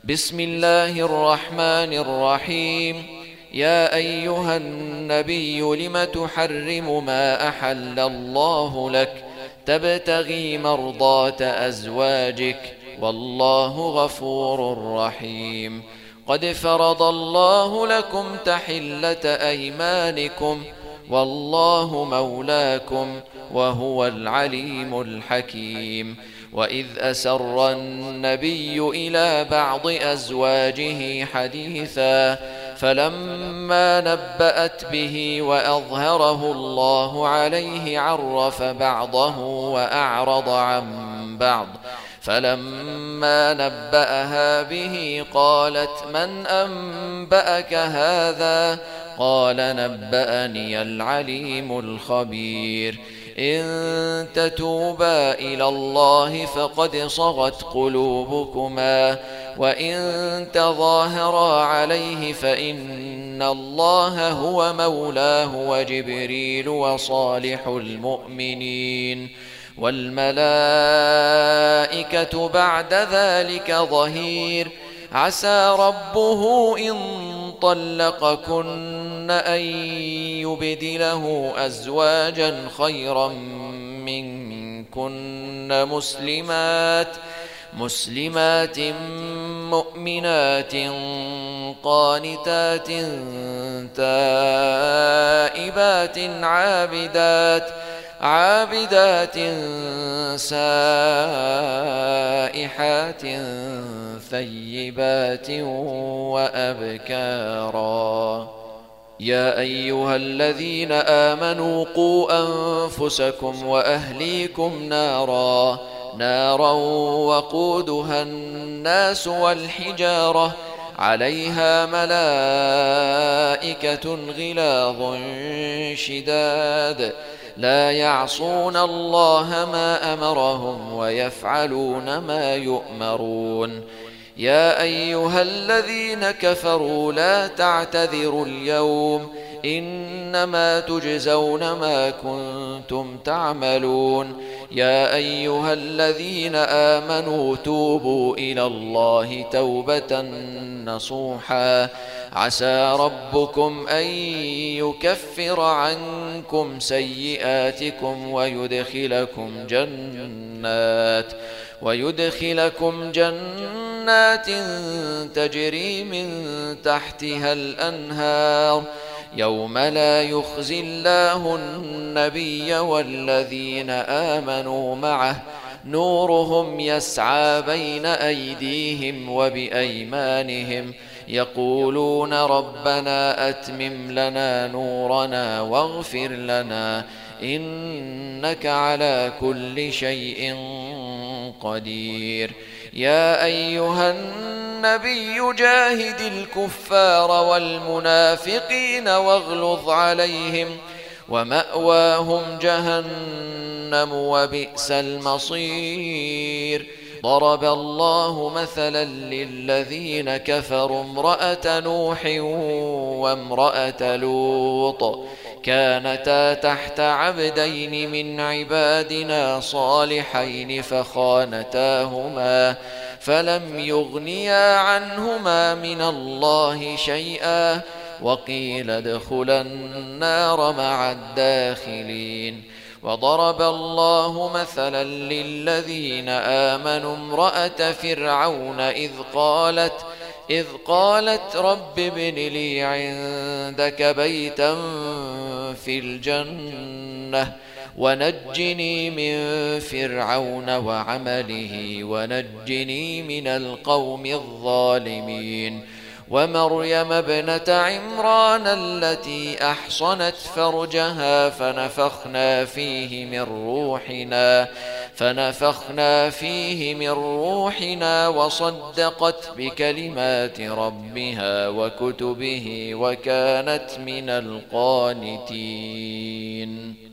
بسم الله الرحمن الرحيم. يا أيها النبي لم تحرم ما أحل الله لك تبتغي مرضات أزواجك والله غفور رحيم. قد فرض الله لكم تحلة أيمانكم والله مولاكم وهو العليم الحكيم. وإذ أسر النبي إلى بعض أزواجه حديثا فلما نبأت به وأظهره الله عليه عرف بعضه وأعرض عن بعض. فلما نبأها به قالت من أنبأك هذا؟ قال نبأني العليم الخبير. إن تتوبا إلى الله فقد صغت قلوبكما وإن تظاهرا عليه فإن الله هو مولاه وجبريل وصالح المؤمنين والملائكة بعد ذلك ظهير. عسى ربه إن طلقكن أن يبدله أزواجا خيرا منكن مسلمات مؤمنات قانتات تائبات عابدات سائحات ثيبات وأبكارا. يا أيها الذين آمنوا قوا أنفسكم وأهليكم نارا وقودها الناس والحجارة عليها ملائكة غلاظ شداد لا يعصون الله ما أمرهم ويفعلون ما يؤمرون. يا أيها الذين كفروا لا تعتذروا اليوم إنما تجزون ما كنتم تعملون. يا أيها الذين آمنوا توبوا إلى الله توبة نصوحا عسى ربكم أن يكفر عنكم سيئاتكم ويدخلكم جنات تجري من تحتها الأنهار يوم لا يخزي الله النبي والذين آمنوا معه نورهم يسعى بين أيديهم وبأيمانهم يقولون ربنا أتمم لنا نورنا واغفر لنا إنك على كل شيء قدير. يا أيها النبي جاهد الكفار والمنافقين واغلظ عليهم ومأواهم جهنم وبئس المصير. ضرب الله مثلا للذين كفروا امرأة نوح وامرأة لوط كانتا تحت عبدين من عبادنا صالحين فخانتاهما فلم يغنيا عنهما من الله شيئا وقيل ادخلا النار مع الداخلين. وضرب الله مثلا للذين آمنوا امرأة فرعون إذ قالت رب ابن لي عندك بيتا في الجنة ونجني من فرعون وعمله ونجني من القوم الظالمين. ومريم ابنة عمران التي أحصنت فرجها فنفخنا فيه من روحنا وصدقت بكلمات ربها وكتبه وكانت من القانتين.